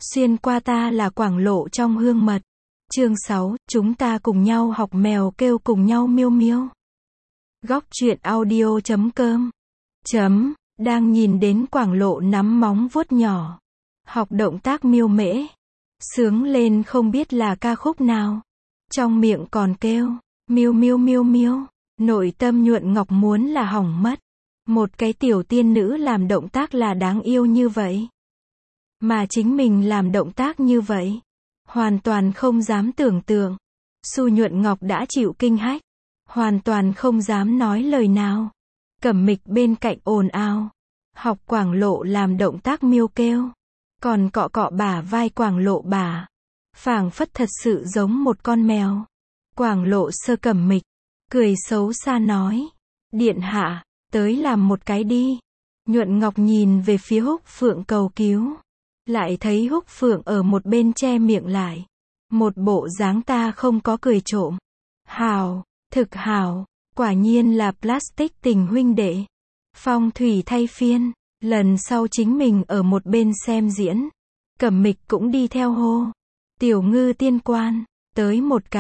Xuyên qua ta là Quảng Lộ trong hương mật. Chương 6, chúng ta cùng nhau học mèo kêu cùng nhau miêu miêu. Góc truyện audio.com Đang nhìn đến Quảng Lộ nắm móng vuốt nhỏ. Học động tác miêu mễ. Sướng lên không biết là ca khúc nào. Trong miệng còn kêu, miêu miêu miêu miêu. Nội tâm Nhuận Ngọc muốn là hỏng mất. Một cái tiểu tiên nữ làm động tác là đáng yêu như vậy. Mà chính mình làm động tác như vậy. Hoàn toàn không dám tưởng tượng. Xu Nhuận Ngọc đã chịu kinh hách. Hoàn toàn không dám nói lời nào. Cẩm Mịch bên cạnh ồn ào. Học Quảng Lộ làm động tác miêu kêu. Còn cọ cọ bả vai Quảng Lộ bả. Phảng phất thật sự giống một con mèo. Quảng Lộ sơ Cẩm Mịch. Cười xấu xa nói. Điện hạ, tới làm một cái đi. Nhuận Ngọc nhìn về phía Húc Phượng cầu cứu. Lại thấy Húc Phượng ở một bên che miệng lại. Một bộ dáng ta không có cười trộm. Hào, thực hào, quả nhiên là plastic tình huynh đệ. Phong thủy thay phiên, lần sau chính mình ở một bên xem diễn. Cẩm Mịch cũng đi theo hô. Tiểu Ngư tiên quan, tới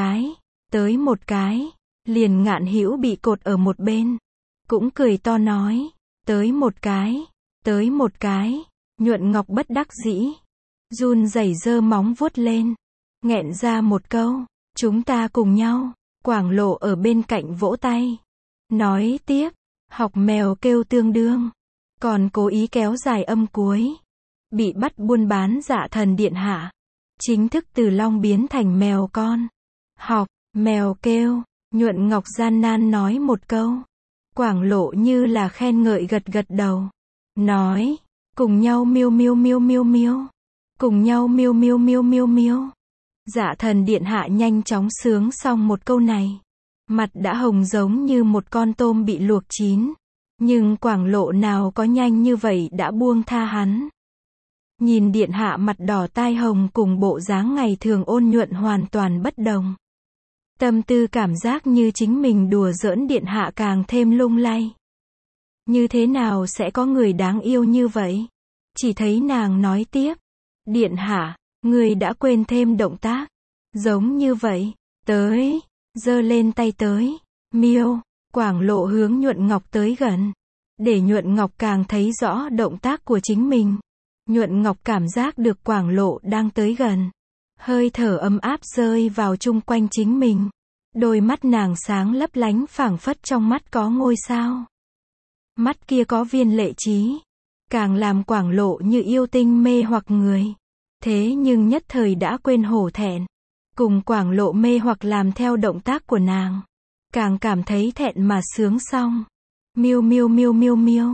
một cái. Liền Ngạn Hữu bị cột ở một bên. Cũng cười to nói, tới một cái. Nhuận Ngọc bất đắc dĩ. Run rẩy giơ móng vuốt lên. Nghẹn ra một câu, chúng ta cùng nhau. Quảng Lộ ở bên cạnh vỗ tay. Nói tiếp, học mèo kêu tương đương. Còn cố ý kéo dài âm cuối. Bị bắt buôn bán Dạ Thần điện hạ. Chính thức từ long biến thành mèo con. Học, mèo kêu. Nhuận Ngọc gian nan nói một câu. Quảng Lộ như là khen ngợi gật gật đầu. Nói, cùng nhau miêu miêu miêu miêu miêu. Cùng nhau miêu miêu miêu miêu miêu. Dạ Thần điện hạ nhanh chóng sướng xong một câu này. Mặt đã hồng giống như một con tôm bị luộc chín. Nhưng Quảng Lộ nào có nhanh như vậy đã buông tha hắn. Nhìn điện hạ mặt đỏ tai hồng cùng bộ dáng ngày thường ôn nhuận hoàn toàn bất đồng. Tâm tư cảm giác như chính mình đùa giỡn điện hạ càng thêm lung lay. Như thế nào sẽ có người đáng yêu như vậy? Chỉ thấy nàng nói tiếp. Điện hạ, người đã quên thêm động tác. Giống như vậy. Tới. Giơ lên tay tới. Miêu. Quảng Lộ hướng Nhuận Ngọc tới gần. Để Nhuận Ngọc càng thấy rõ động tác của chính mình. Nhuận Ngọc cảm giác được Quảng Lộ đang tới gần. Hơi thở ấm áp rơi vào chung quanh chính mình. Đôi mắt nàng sáng lấp lánh phảng phất trong mắt có ngôi sao. Mắt kia có viên lệ trí. Càng làm Quảng Lộ như yêu tinh mê hoặc người. Thế nhưng nhất thời đã quên hổ thẹn. Cùng Quảng Lộ mê hoặc làm theo động tác của nàng. Càng cảm thấy thẹn mà sướng xong. Miêu miêu miêu miêu miêu.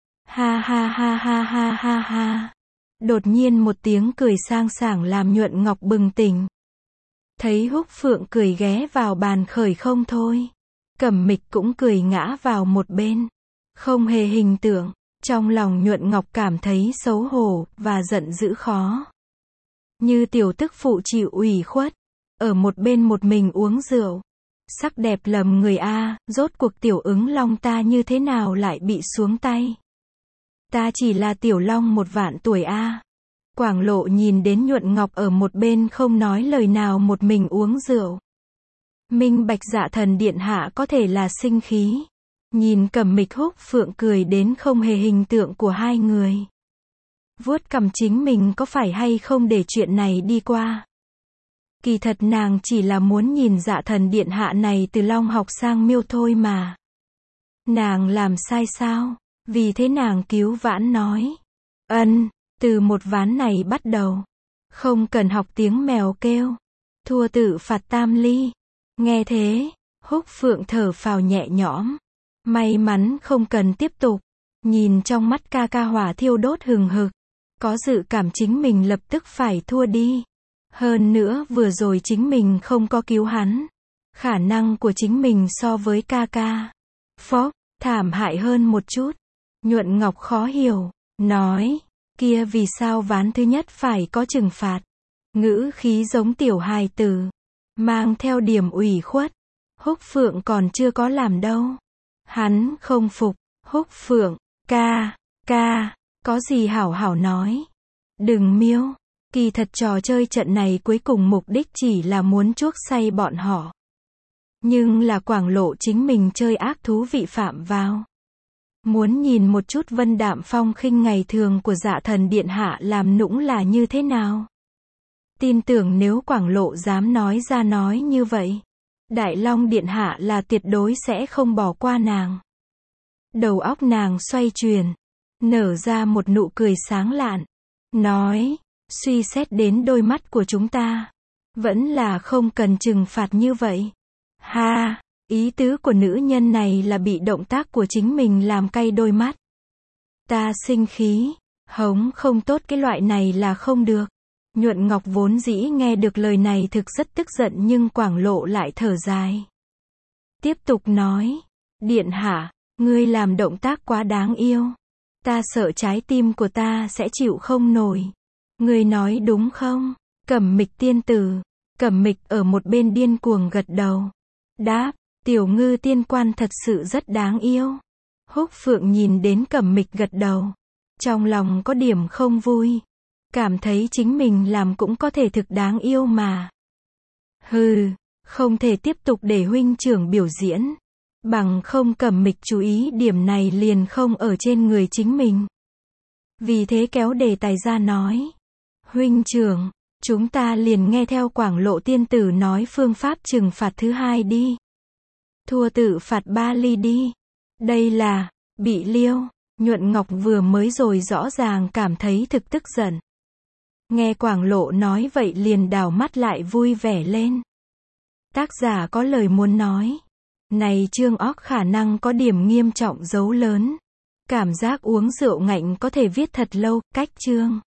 Ha ha ha ha ha ha ha. Đột nhiên một tiếng cười sang sảng làm Nhuận Ngọc bừng tỉnh. Thấy Húc Phượng cười ghé vào bàn khởi không thôi. Cẩm Mịch cũng cười ngã vào một bên. Không hề hình tượng. Trong lòng Nhuận Ngọc cảm thấy xấu hổ và giận dữ khó. Như tiểu tức phụ chịu ủy khuất. Ở một bên một mình uống rượu. Sắc đẹp lầm người a, rốt cuộc tiểu ứng long ta như thế nào lại bị xuống tay. Ta chỉ là tiểu long 1.000.000 tuổi a. Quảng Lộ nhìn đến Nhuận Ngọc ở một bên không nói lời nào một mình uống rượu. Minh bạch Dạ Thần điện hạ có thể là sinh khí. Nhìn Cẩm Mịch Húc Phượng cười đến không hề hình tượng của hai người. Vuốt cằm chính mình có phải hay không để chuyện này đi qua. Kỳ thật nàng chỉ là muốn nhìn Dạ Thần điện hạ này từ long học sang miêu thôi mà. Nàng làm sai sao? Vì thế nàng cứu vãn nói. Từ một ván này bắt đầu. Không cần học tiếng mèo kêu. Thua tự phạt tam ly. Nghe thế, Húc Phượng thở phào nhẹ nhõm. May mắn không cần tiếp tục. Nhìn trong mắt ca ca hỏa thiêu đốt hừng hực. Có dự cảm chính mình lập tức phải thua đi. Hơn nữa vừa rồi chính mình không có cứu hắn. Khả năng của chính mình so với ca ca. Phó, thảm hại hơn một chút. Nhuận Ngọc khó hiểu. Nói. Kia vì sao ván thứ nhất phải có trừng phạt. Ngữ khí giống tiểu hài tử. Mang theo điểm ủy khuất. Húc Phượng còn chưa có làm đâu. Hắn không phục. Húc Phượng, ca, có gì hảo hảo nói. Đừng miêu. Kỳ thật trò chơi trận này cuối cùng mục đích chỉ là muốn chuốc say bọn họ. Nhưng là Quảng Lộ chính mình chơi ác thú vị phạm vào. Muốn nhìn một chút vân đạm phong khinh ngày thường của Dạ Thần Điện Hạ làm nũng là như thế nào. Tin tưởng nếu Quảng Lộ dám nói ra nói như vậy, Đại Long Điện Hạ là tuyệt đối sẽ không bỏ qua nàng. Đầu óc nàng xoay chuyển, nở ra một nụ cười sáng lạn, nói, suy xét đến đôi mắt của chúng ta, vẫn là không cần trừng phạt như vậy. Ha, ý tứ của nữ nhân này là bị động tác của chính mình làm cay đôi mắt. Ta sinh khí, hống không tốt cái loại này là không được. Nhuận Ngọc vốn dĩ nghe được lời này thực rất tức giận nhưng Quảng Lộ lại thở dài. Tiếp tục nói, Điện Hạ, ngươi làm động tác quá đáng yêu. Ta sợ trái tim của ta sẽ chịu không nổi. Ngươi nói đúng không? Cẩm Mịch tiên tử. Cẩm Mịch ở một bên điên cuồng gật đầu. Đáp, Tiểu Ngư tiên quan thật sự rất đáng yêu. Húc Phượng nhìn đến Cẩm Mịch gật đầu. Trong lòng có điểm không vui. Cảm thấy chính mình làm cũng có thể thực đáng yêu mà. Hừ, không thể tiếp tục để huynh trưởng biểu diễn. Bằng không Cẩm Mịch chú ý điểm này liền không ở trên người chính mình. Vì thế kéo đề tài ra nói. Huynh trưởng, chúng ta liền nghe theo Quảng Lộ tiên tử nói phương pháp trừng phạt thứ hai đi. Thua tự phạt 3 ly đi. Đây là, bị liêu. Nhuận Ngọc vừa mới rồi rõ ràng cảm thấy thực tức giận. Nghe Quảng Lộ nói vậy liền đảo mắt lại vui vẻ lên. Tác giả có lời muốn nói. Này chương óc khả năng có điểm nghiêm trọng dấu lớn. Cảm giác uống rượu ngạnh có thể viết thật lâu, cách chương.